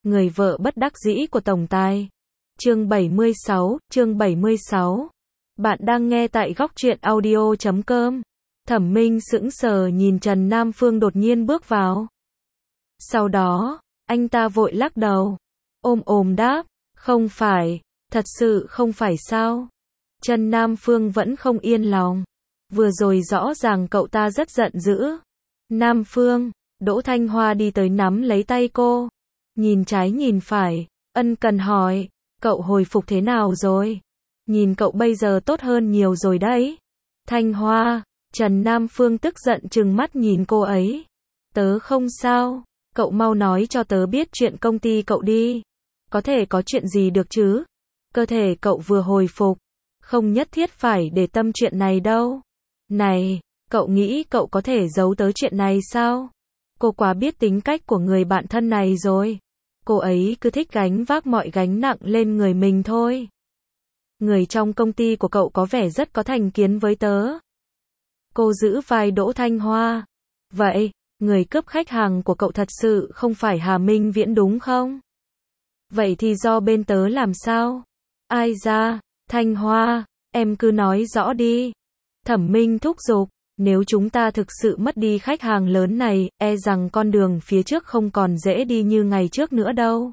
Người vợ bất đắc dĩ của tổng tài. Chương 76. Bạn đang nghe tại góc truyện audio.com. Thẩm Minh sững sờ nhìn Trần Nam Phương đột nhiên bước vào. Sau đó, anh ta vội lắc đầu. Ôm đáp, không phải, thật sự không phải sao? Trần Nam Phương vẫn không yên lòng. Vừa rồi rõ ràng cậu ta rất giận dữ. Nam Phương, Đỗ Thanh Hoa đi tới nắm lấy tay cô. Nhìn trái nhìn phải, ân cần hỏi, cậu hồi phục thế nào rồi? Nhìn cậu bây giờ tốt hơn nhiều rồi đấy. Thanh Hoa, Trần Nam Phương tức giận trừng mắt nhìn cô ấy. Tớ không sao, cậu mau nói cho tớ biết chuyện công ty cậu đi. Có thể có chuyện gì được chứ? Cơ thể cậu vừa hồi phục, không nhất thiết phải để tâm chuyện này đâu. Này, cậu nghĩ cậu có thể giấu tớ chuyện này sao? Cô quá biết tính cách của người bạn thân này rồi. Cô ấy cứ thích gánh vác mọi gánh nặng lên người mình thôi. Người trong công ty của cậu có vẻ rất có thành kiến với tớ. Cô giữ vai Đỗ Thanh Hoa. Vậy, người cướp khách hàng của cậu thật sự không phải Hà Minh Viễn đúng không? Vậy thì do bên tớ làm sao? Ai ra, Thanh Hoa, em cứ nói rõ đi. Thẩm Minh thúc giục, nếu chúng ta thực sự mất đi khách hàng lớn này, e rằng con đường phía trước không còn dễ đi như ngày trước nữa đâu.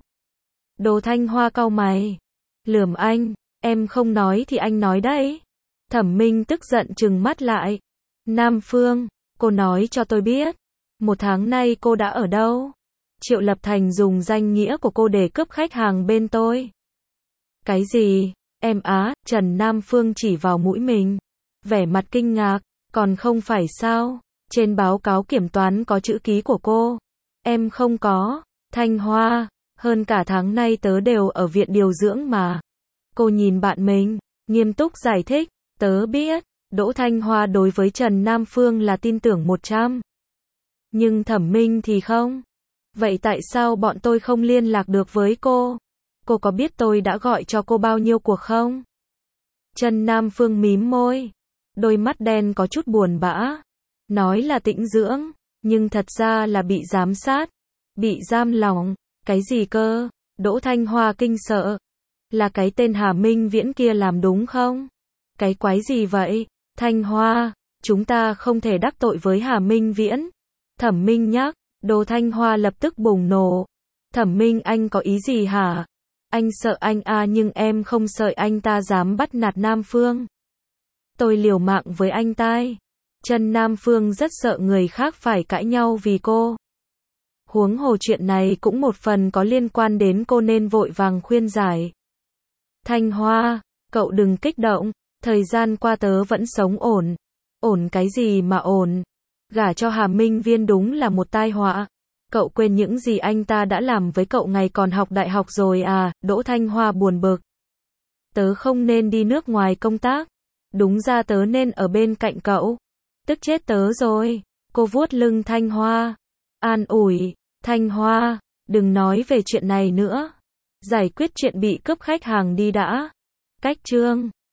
Đỗ Thanh Hoa cau mày, lườm anh, em không nói thì anh nói đấy. Thẩm Minh tức giận trừng mắt lại. Nam Phương, cô nói cho tôi biết, 1 tháng nay cô đã ở đâu? Triệu Lập Thành dùng danh nghĩa của cô để cướp khách hàng bên tôi. Cái gì? Em á? Trần Nam Phương chỉ vào mũi mình, vẻ mặt kinh ngạc, còn không phải sao? Trên báo cáo kiểm toán có chữ ký của cô. Em không có. Thanh Hoa, hơn cả tháng nay tớ đều ở viện điều dưỡng mà. Cô nhìn bạn mình, nghiêm túc giải thích, tớ biết, Đỗ Thanh Hoa đối với Trần Nam Phương là tin tưởng 100. Nhưng Thẩm Minh thì không. Vậy tại sao bọn tôi không liên lạc được với cô? Cô có biết tôi đã gọi cho cô bao nhiêu cuộc không? Trần Nam Phương mím môi, đôi mắt đen có chút buồn bã. Nói là tĩnh dưỡng, nhưng thật ra là bị giám sát, bị giam lỏng. Cái gì cơ? Đỗ Thanh Hoa kinh sợ. Là cái tên Hà Minh Viễn kia làm đúng không? Cái quái gì vậy? Thanh Hoa, chúng ta không thể đắc tội với Hà Minh Viễn. Thẩm Minh nhắc. Đỗ Thanh Hoa lập tức bùng nổ. Thẩm Minh, anh có ý gì hả? Anh sợ anh à, nhưng em không sợ anh ta dám bắt nạt Nam Phương. Tôi liều mạng với anh tai. Trần Nam Phương rất sợ người khác phải cãi nhau vì cô. Huống hồ chuyện này cũng một phần có liên quan đến cô nên vội vàng khuyên giải. Thanh Hoa, cậu đừng kích động, thời gian qua tớ vẫn sống ổn. Ổn cái gì mà ổn? Gả cho Hà Minh Viễn đúng là một tai họa. Cậu quên những gì anh ta đã làm với cậu ngày còn học đại học rồi à? Đỗ Thanh Hoa buồn bực. Tớ không nên đi nước ngoài công tác. Đúng ra tớ nên ở bên cạnh cậu. Tức chết tớ rồi. Cô vuốt lưng Thanh Hoa. An ủi, Thanh Hoa, đừng nói về chuyện này nữa. Giải quyết chuyện bị cướp khách hàng đi đã. Cách chương